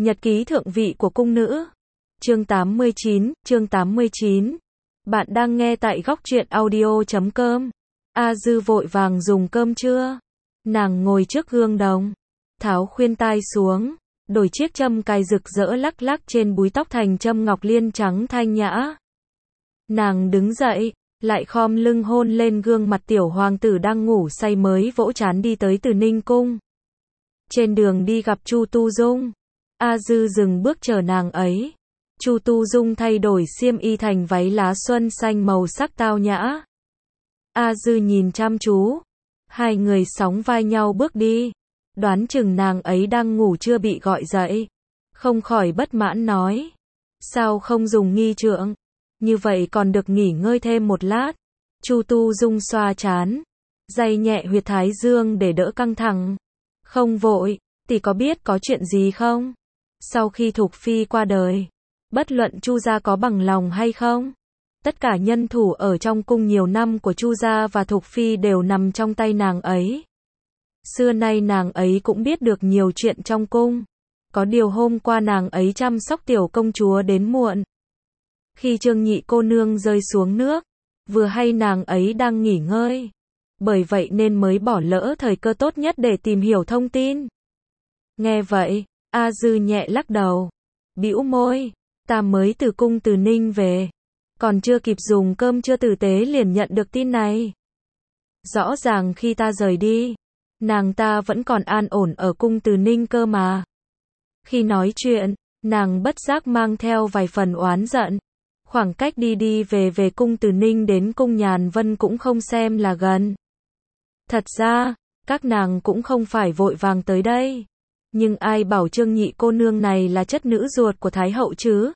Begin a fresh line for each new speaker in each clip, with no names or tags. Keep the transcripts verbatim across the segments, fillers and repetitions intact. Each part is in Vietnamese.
Nhật ký thượng vị của cung nữ. Chương tám mươi chín, chương tám mươi chín. Bạn đang nghe tại góc truyện audio chấm com. A Dư vội vàng dùng cơm trưa. Nàng ngồi trước gương đồng, tháo khuyên tai xuống, đổi chiếc châm cài rực rỡ lắc lắc trên búi tóc thành châm ngọc liên trắng thanh nhã. Nàng đứng dậy, lại khom lưng hôn lên gương mặt tiểu hoàng tử đang ngủ say mới vỗ trán đi tới Từ Ninh cung. Trên đường đi gặp Chu Tu Dung, A Dư dừng bước chờ nàng ấy. Chu Tu Dung thay đổi xiêm y thành váy lá xuân xanh màu sắc tao nhã. A Dư nhìn chăm chú, hai người sóng vai nhau bước đi, đoán chừng nàng ấy đang ngủ chưa bị gọi dậy. Không khỏi bất mãn nói, sao không dùng nghi trượng, như vậy còn được nghỉ ngơi thêm một lát. Chu Tu Dung xoa trán, day nhẹ huyệt thái dương để đỡ căng thẳng. Không vội, tỷ có biết có chuyện gì không? Sau khi Thục Phi qua đời, bất luận Chu gia có bằng lòng hay không, tất cả nhân thủ ở trong cung nhiều năm của Chu gia và Thục Phi đều nằm trong tay nàng ấy. Xưa nay nàng ấy cũng biết được nhiều chuyện trong cung. Có điều hôm qua nàng ấy chăm sóc tiểu công chúa đến muộn. Khi Trương Nhị cô nương rơi xuống nước, vừa hay nàng ấy đang nghỉ ngơi. Bởi vậy nên mới bỏ lỡ thời cơ tốt nhất để tìm hiểu thông tin. Nghe vậy, A Dư nhẹ lắc đầu, bĩu môi, ta mới từ cung Từ Ninh về, còn chưa kịp dùng cơm trưa tử tế liền nhận được tin này. Rõ ràng khi ta rời đi, nàng ta vẫn còn an ổn ở cung Từ Ninh cơ mà. Khi nói chuyện, nàng bất giác mang theo vài phần oán giận. Khoảng cách đi đi về về cung Từ Ninh đến cung Nhàn Vân cũng không xem là gần. Thật ra, các nàng cũng không phải vội vàng tới đây. Nhưng ai bảo Trương Nhị cô nương này là chất nữ ruột của Thái hậu chứ?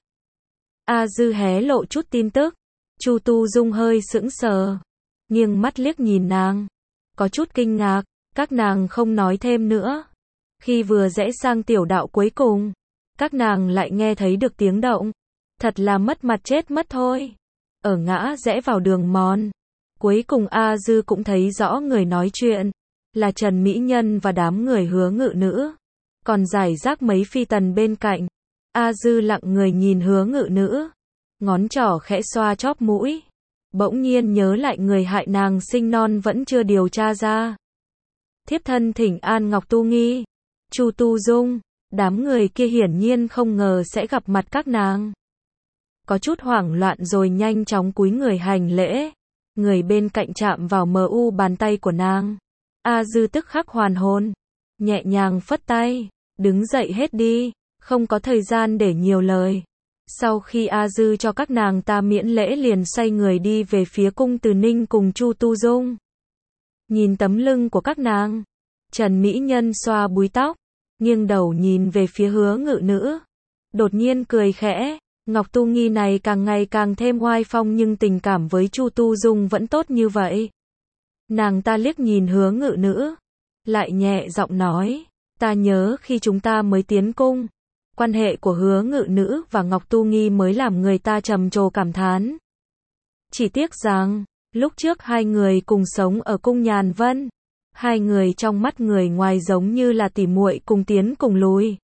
A Dư hé lộ chút tin tức. Chu Tu Dung hơi sững sờ, nghiêng mắt liếc nhìn nàng, có chút kinh ngạc. Các nàng không nói thêm nữa. Khi vừa rẽ sang tiểu đạo cuối cùng, các nàng lại nghe thấy được tiếng động. Thật là mất mặt chết mất thôi. Ở ngã rẽ vào đường mòn, cuối cùng A Dư cũng thấy rõ người nói chuyện là Trần Mỹ Nhân và đám người Hứa Ngự Nữ. Còn giải rác mấy phi tần bên cạnh. A Dư lặng người nhìn Hứa Ngự Nữ, ngón trỏ khẽ xoa chóp mũi. Bỗng nhiên nhớ lại người hại nàng sinh non vẫn chưa điều tra ra. Thiếp thân thỉnh an Ngọc Tu Nghi, Chu Tu Dung. Đám người kia hiển nhiên không ngờ sẽ gặp mặt các nàng. Có chút hoảng loạn rồi nhanh chóng cúi người hành lễ. Người bên cạnh chạm vào mờ u bàn tay của nàng. A Dư tức khắc hoàn hồn, nhẹ nhàng phất tay, đứng dậy hết đi, không có thời gian để nhiều lời. Sau khi A Dư cho các nàng ta miễn lễ liền xoay người đi về phía cung Từ Ninh cùng Chu Tu Dung. Nhìn tấm lưng của các nàng, Trần Mỹ Nhân xoa búi tóc, nghiêng đầu nhìn về phía Hứa Ngự Nữ, đột nhiên cười khẽ. Ngọc Tu Nghi này càng ngày càng thêm oai phong nhưng tình cảm với Chu Tu Dung vẫn tốt như vậy. Nàng ta liếc nhìn Hứa Ngự Nữ, lại nhẹ giọng nói, ta nhớ khi chúng ta mới tiến cung, quan hệ của Hứa Ngự Nữ và Ngọc Tu Nghi mới làm người ta trầm trồ cảm thán. Chỉ tiếc rằng, lúc trước hai người cùng sống ở cung Nhàn Vân, hai người trong mắt người ngoài giống như là tỉ muội cùng tiến cùng lùi.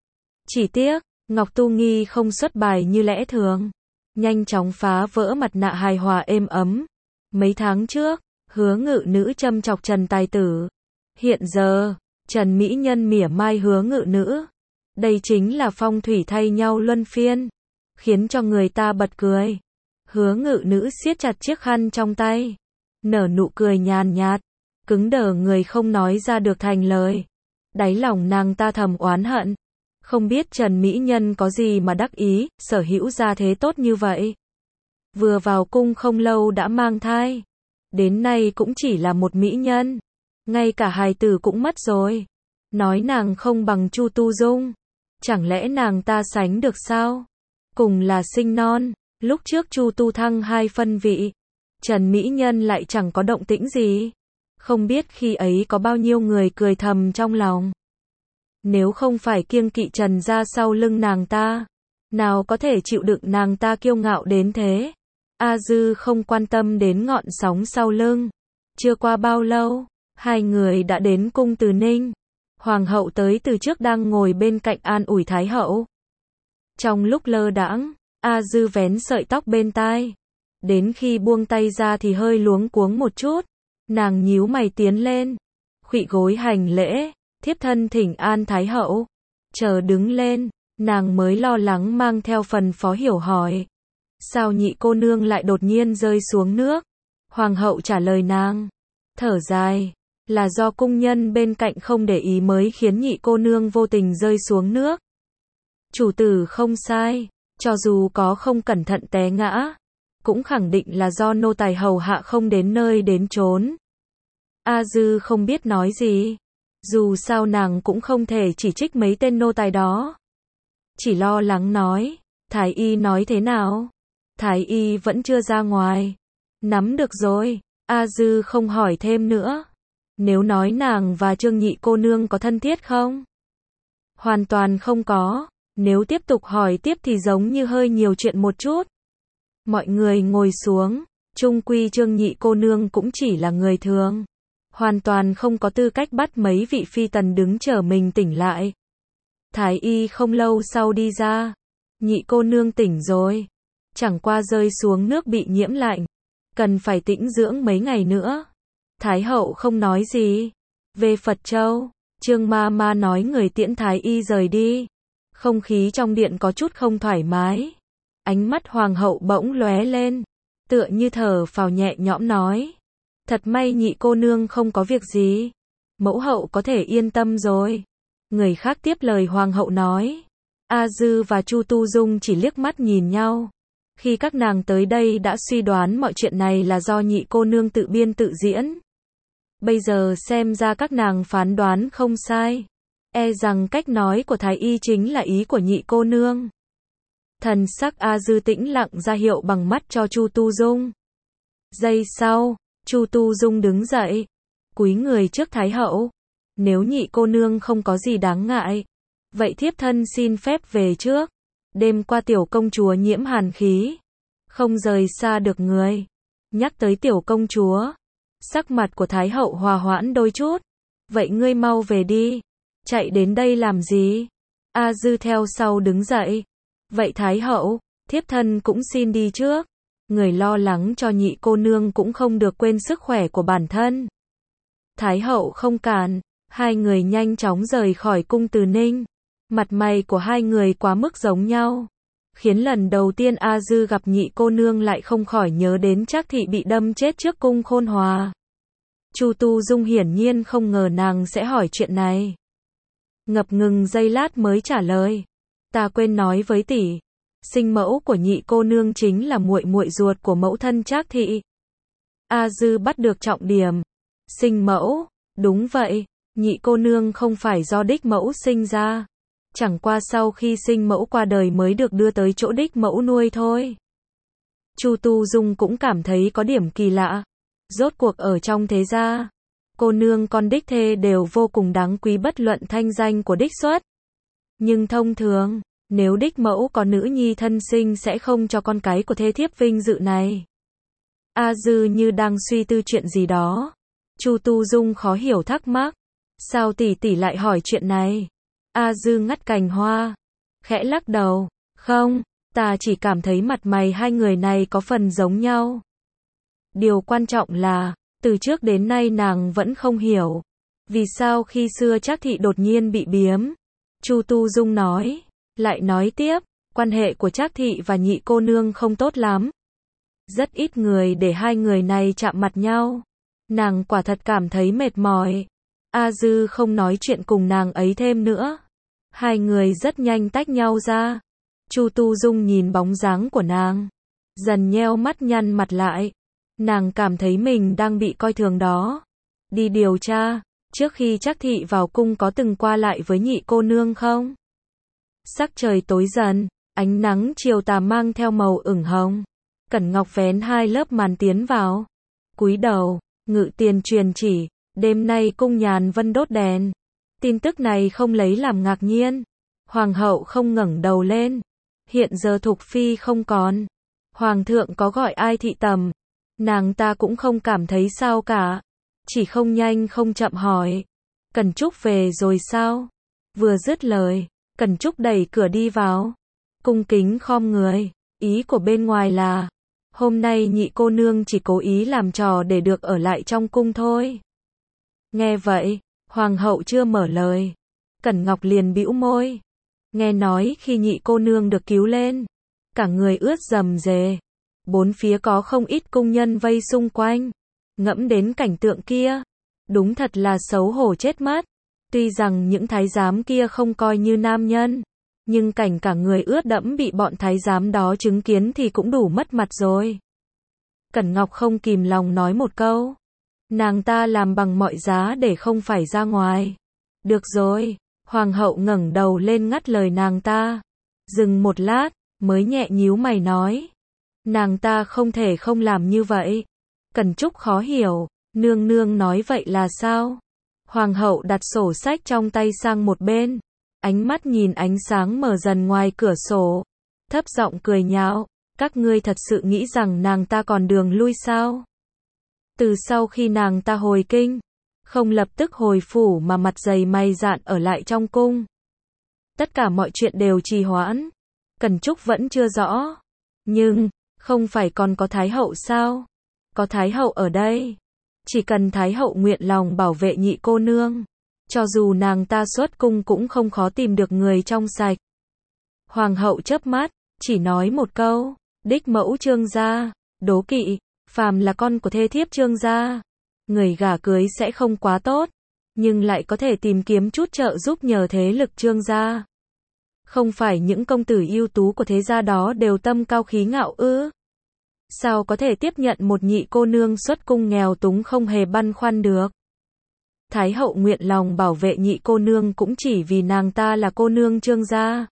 Chỉ tiếc, Ngọc Tu Nghi không xuất bài như lẽ thường, nhanh chóng phá vỡ mặt nạ hài hòa êm ấm. Mấy tháng trước, Hứa Ngự Nữ châm chọc Trần Tài Tử. Hiện giờ, Trần Mỹ Nhân mỉa mai Hứa Ngự Nữ. Đây chính là phong thủy thay nhau luân phiên, khiến cho người ta bật cười. Hứa Ngự Nữ siết chặt chiếc khăn trong tay, nở nụ cười nhàn nhạt, cứng đờ người không nói ra được thành lời. Đáy lòng nàng ta thầm oán hận. Không biết Trần Mỹ Nhân có gì mà đắc ý, sở hữu gia thế tốt như vậy. Vừa vào cung không lâu đã mang thai. Đến nay cũng chỉ là một mỹ nhân. Ngay cả hài tử cũng mất rồi. Nói nàng không bằng Chu Tu Dung. Chẳng lẽ nàng ta sánh được sao? Cùng là sinh non, lúc trước Chu Tu thăng hai phân vị. Trần Mỹ Nhân lại chẳng có động tĩnh gì. Không biết khi ấy có bao nhiêu người cười thầm trong lòng. Nếu không phải kiêng kỵ Trần ra sau lưng nàng ta, nào có thể chịu đựng nàng ta kiêu ngạo đến thế. A Dư không quan tâm đến ngọn sóng sau lưng. Chưa qua bao lâu, hai người đã đến cung Từ Ninh. Hoàng hậu tới từ trước đang ngồi bên cạnh an ủi Thái hậu. Trong lúc lơ đãng, A Dư vén sợi tóc bên tai. Đến khi buông tay ra thì hơi luống cuống một chút. Nàng nhíu mày tiến lên. Khuỵu gối hành lễ, thiếp thân thỉnh an Thái hậu. Chờ đứng lên, nàng mới lo lắng mang theo phần khó hiểu hỏi. Sao nhị cô nương lại đột nhiên rơi xuống nước? Hoàng hậu trả lời nàng. Thở dài. Là do cung nhân bên cạnh không để ý mới khiến nhị cô nương vô tình rơi xuống nước. Chủ tử không sai. Cho dù có không cẩn thận té ngã, cũng khẳng định là do nô tài hầu hạ không đến nơi đến chốn. A Dư không biết nói gì. Dù sao nàng cũng không thể chỉ trích mấy tên nô tài đó. Chỉ lo lắng nói. Thái y nói thế nào? Thái y vẫn chưa ra ngoài. Nắm được rồi. A Dư không hỏi thêm nữa. Nếu nói nàng và Trương nhị cô nương có thân thiết không? Hoàn toàn không có. Nếu tiếp tục hỏi tiếp thì giống như hơi nhiều chuyện một chút. Mọi người ngồi xuống. Chung quy Trương nhị cô nương cũng chỉ là người thường. Hoàn toàn không có tư cách bắt mấy vị phi tần đứng chờ mình tỉnh lại. Thái y không lâu sau đi ra. Nhị cô nương tỉnh rồi. Chẳng qua rơi xuống nước bị nhiễm lạnh. Cần phải tĩnh dưỡng mấy ngày nữa. Thái hậu không nói gì. Về Phật Châu, Trương ma ma nói người tiễn Thái y rời đi. Không khí trong điện có chút không thoải mái. Ánh mắt hoàng hậu bỗng lóe lên. Tựa như thở phào nhẹ nhõm nói. Thật may nhị cô nương không có việc gì. Mẫu hậu có thể yên tâm rồi. Người khác tiếp lời hoàng hậu nói. A Dư và Chu Tu Dung chỉ liếc mắt nhìn nhau. Khi các nàng tới đây đã suy đoán mọi chuyện này là do nhị cô nương tự biên tự diễn. Bây giờ xem ra các nàng phán đoán không sai. E rằng cách nói của Thái y chính là ý của nhị cô nương. Thần sắc A Dư tĩnh lặng ra hiệu bằng mắt cho Chu Tu Dung. Giây sau, Chu Tu Dung đứng dậy, cúi người trước Thái hậu. Nếu nhị cô nương không có gì đáng ngại, vậy thiếp thân xin phép về trước. Đêm qua tiểu công chúa nhiễm hàn khí, không rời xa được người. Nhắc tới tiểu công chúa, sắc mặt của Thái hậu hòa hoãn đôi chút. Vậy ngươi mau về đi. Chạy đến đây làm gì? A Dư theo sau đứng dậy. Vậy Thái hậu, thiếp thân cũng xin đi trước. Người lo lắng cho nhị cô nương cũng không được quên sức khỏe của bản thân. Thái hậu không cản. Hai người nhanh chóng rời khỏi cung Từ Ninh. Mặt mày của hai người quá mức giống nhau, khiến lần đầu tiên A Dư gặp nhị cô nương lại không khỏi nhớ đến Trác thị bị đâm chết trước cung Khôn Hòa. Chu Tu Dung hiển nhiên không ngờ nàng sẽ hỏi chuyện này. Ngập ngừng giây lát mới trả lời. Ta quên nói với tỷ, sinh mẫu của nhị cô nương chính là muội muội ruột của mẫu thân Trác thị. A Dư bắt được trọng điểm. Sinh mẫu, đúng vậy, nhị cô nương không phải do đích mẫu sinh ra. Chẳng qua sau khi sinh mẫu qua đời mới được đưa tới chỗ đích mẫu nuôi thôi. Chu Tu Dung cũng cảm thấy có điểm kỳ lạ. Rốt cuộc ở trong thế gia, cô nương con đích thê đều vô cùng đáng quý bất luận thanh danh của đích xuất. Nhưng thông thường, nếu đích mẫu có nữ nhi thân sinh sẽ không cho con cái của thê thiếp vinh dự này. A Dư như đang suy tư chuyện gì đó. Chu Tu Dung khó hiểu thắc mắc. Sao tỷ tỷ lại hỏi chuyện này? A Dư ngắt cành hoa, khẽ lắc đầu. Không, ta chỉ cảm thấy mặt mày hai người này có phần giống nhau. Điều quan trọng là, từ trước đến nay nàng vẫn không hiểu. Vì sao khi xưa Trác thị đột nhiên bị biếm? Chu Tu Dung nói, lại nói tiếp, quan hệ của Trác thị và nhị cô nương không tốt lắm. Rất ít người để hai người này chạm mặt nhau. Nàng quả thật cảm thấy mệt mỏi. A Dư không nói chuyện cùng nàng ấy thêm nữa. Hai người rất nhanh tách nhau ra. Chu Tu Dung nhìn bóng dáng của nàng, dần nheo mắt nhăn mặt lại. Nàng cảm thấy mình đang bị coi thường đó. Đi điều tra, trước khi Trác thị vào cung có từng qua lại với nhị cô nương không? Sắc trời tối dần, ánh nắng chiều tà mang theo màu ửng hồng. Cẩn Ngọc vén hai lớp màn tiến vào. Cúi đầu, Ngự Tiền truyền chỉ, đêm nay cung Nhàn Vân đốt đèn. Tin tức này không lấy làm ngạc nhiên. Hoàng hậu không ngẩng đầu lên. Hiện giờ Thục Phi không còn. Hoàng thượng có gọi ai thị tầm, nàng ta cũng không cảm thấy sao cả. Chỉ không nhanh không chậm hỏi. Cẩn Trúc về rồi sao? Vừa dứt lời, Cẩn Trúc đẩy cửa đi vào, cung kính khom người, ý của bên ngoài là, hôm nay nhị cô nương chỉ cố ý làm trò để được ở lại trong cung thôi. Nghe vậy, hoàng hậu chưa mở lời, Cẩn Ngọc liền bĩu môi. Nghe nói khi nhị cô nương được cứu lên, cả người ướt rầm rề, bốn phía có không ít cung nhân vây xung quanh, ngẫm đến cảnh tượng kia, đúng thật là xấu hổ chết mất. Tuy rằng những thái giám kia không coi như nam nhân, nhưng cảnh cả người ướt đẫm bị bọn thái giám đó chứng kiến thì cũng đủ mất mặt rồi. Cẩn Ngọc không kìm lòng nói một câu, nàng ta làm bằng mọi giá để không phải ra ngoài. Được rồi, hoàng hậu ngẩng đầu lên ngắt lời nàng ta, dừng một lát, mới nhẹ nhíu mày nói, nàng ta không thể không làm như vậy. Cẩn Trúc khó hiểu, nương nương nói vậy là sao? Hoàng hậu đặt sổ sách trong tay sang một bên, ánh mắt nhìn ánh sáng mờ dần ngoài cửa sổ, thấp giọng cười nhạo, các ngươi thật sự nghĩ rằng nàng ta còn đường lui sao? Từ sau khi nàng ta hồi kinh, không lập tức hồi phủ mà mặt dày mày dạn ở lại trong cung. Tất cả mọi chuyện đều trì hoãn, Cẩn Trúc vẫn chưa rõ. Nhưng, không phải còn có Thái hậu sao? Có Thái hậu ở đây. Chỉ cần Thái hậu nguyện lòng bảo vệ nhị cô nương, cho dù nàng ta xuất cung cũng không khó tìm được người trong sạch. Hoàng hậu chớp mắt, chỉ nói một câu, đích mẫu Trương gia, đố kỵ, phàm là con của thê thiếp Trương gia, người gả cưới sẽ không quá tốt, nhưng lại có thể tìm kiếm chút trợ giúp nhờ thế lực Trương gia. Không phải những công tử ưu tú của thế gia đó đều tâm cao khí ngạo ư? Sao có thể tiếp nhận một nhị cô nương xuất cung nghèo túng không hề băn khoăn được? Thái hậu nguyện lòng bảo vệ nhị cô nương cũng chỉ vì nàng ta là cô nương Trương gia.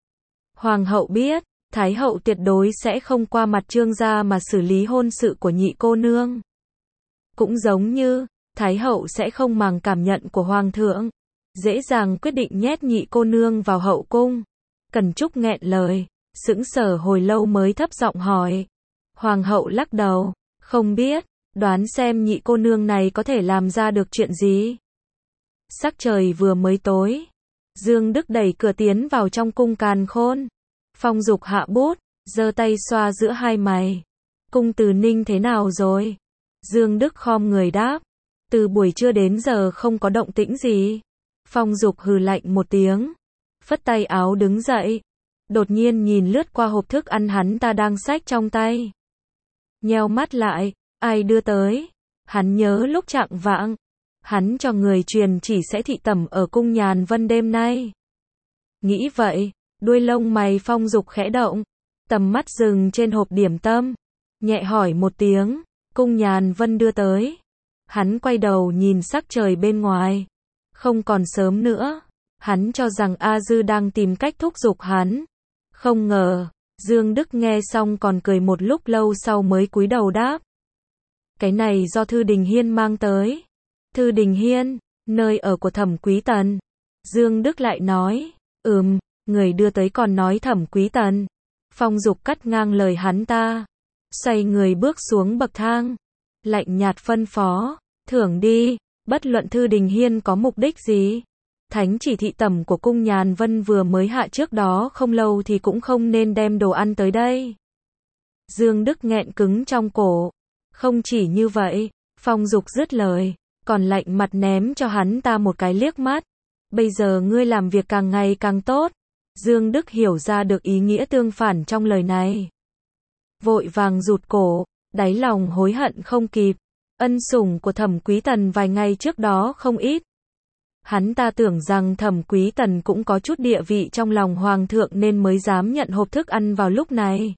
Hoàng hậu biết, Thái hậu tuyệt đối sẽ không qua mặt Trương gia mà xử lý hôn sự của nhị cô nương. Cũng giống như, Thái hậu sẽ không màng cảm nhận của Hoàng thượng, dễ dàng quyết định nhét nhị cô nương vào hậu cung. Cẩn Trúc nghẹn lời, sững sờ hồi lâu mới thấp giọng hỏi. Hoàng hậu lắc đầu, không biết, đoán xem nhị cô nương này có thể làm ra được chuyện gì. Sắc trời vừa mới tối, Dương Đức đẩy cửa tiến vào trong cung càn khôn. Phong Dục hạ bút, giơ tay xoa giữa hai mày. Cung Từ Ninh thế nào rồi? Dương Đức khom người đáp, từ buổi trưa đến giờ không có động tĩnh gì. Phong Dục hừ lạnh một tiếng, phất tay áo đứng dậy, đột nhiên nhìn lướt qua hộp thức ăn hắn ta đang xách trong tay. Nheo mắt lại, ai đưa tới? Hắn nhớ lúc chạng vạng, hắn cho người truyền chỉ sẽ thị tẩm ở cung Nhàn Vân đêm nay. Nghĩ vậy, đuôi lông mày Phong Dục khẽ động, tầm mắt dừng trên hộp điểm tâm, nhẹ hỏi một tiếng, cung Nhàn Vân đưa tới. Hắn quay đầu nhìn sắc trời bên ngoài, không còn sớm nữa, hắn cho rằng A Dư đang tìm cách thúc giục hắn. Không ngờ, Dương Đức nghe xong còn cười một lúc lâu sau mới cúi đầu đáp. Cái này do Thư Đình Hiên mang tới. Thư Đình Hiên, nơi ở của Thẩm Quý Tần. Dương Đức lại nói, ừm, người đưa tới còn nói Thẩm Quý Tần. Phong Dục cắt ngang lời hắn ta, xoay người bước xuống bậc thang, lạnh nhạt phân phó, thưởng đi, bất luận Thư Đình Hiên có mục đích gì. Thánh chỉ thị tẩm của cung Nhàn Vân vừa mới hạ trước đó không lâu thì cũng không nên đem đồ ăn tới đây. Dương Đức nghẹn cứng trong cổ. Không chỉ như vậy, Phong Dục dứt lời, còn lạnh mặt ném cho hắn ta một cái liếc mắt. Bây giờ ngươi làm việc càng ngày càng tốt. Dương Đức hiểu ra được ý nghĩa tương phản trong lời này. Vội vàng rụt cổ, đáy lòng hối hận không kịp. Ân sủng của Thẩm Quý Tần vài ngày trước đó không ít. Hắn ta tưởng rằng Thẩm Quý Tần cũng có chút địa vị trong lòng Hoàng thượng nên mới dám nhận hộp thức ăn vào lúc này.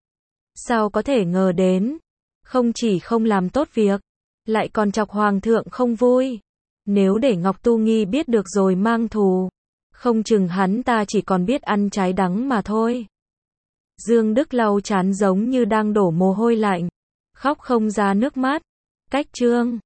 Sao có thể ngờ đến, không chỉ không làm tốt việc, lại còn chọc Hoàng thượng không vui. Nếu để Ngọc Tu Nghi biết được rồi mang thù, không chừng hắn ta chỉ còn biết ăn trái đắng mà thôi. Dương Đức lau trán giống như đang đổ mồ hôi lạnh, khóc không ra nước mắt. Cách chương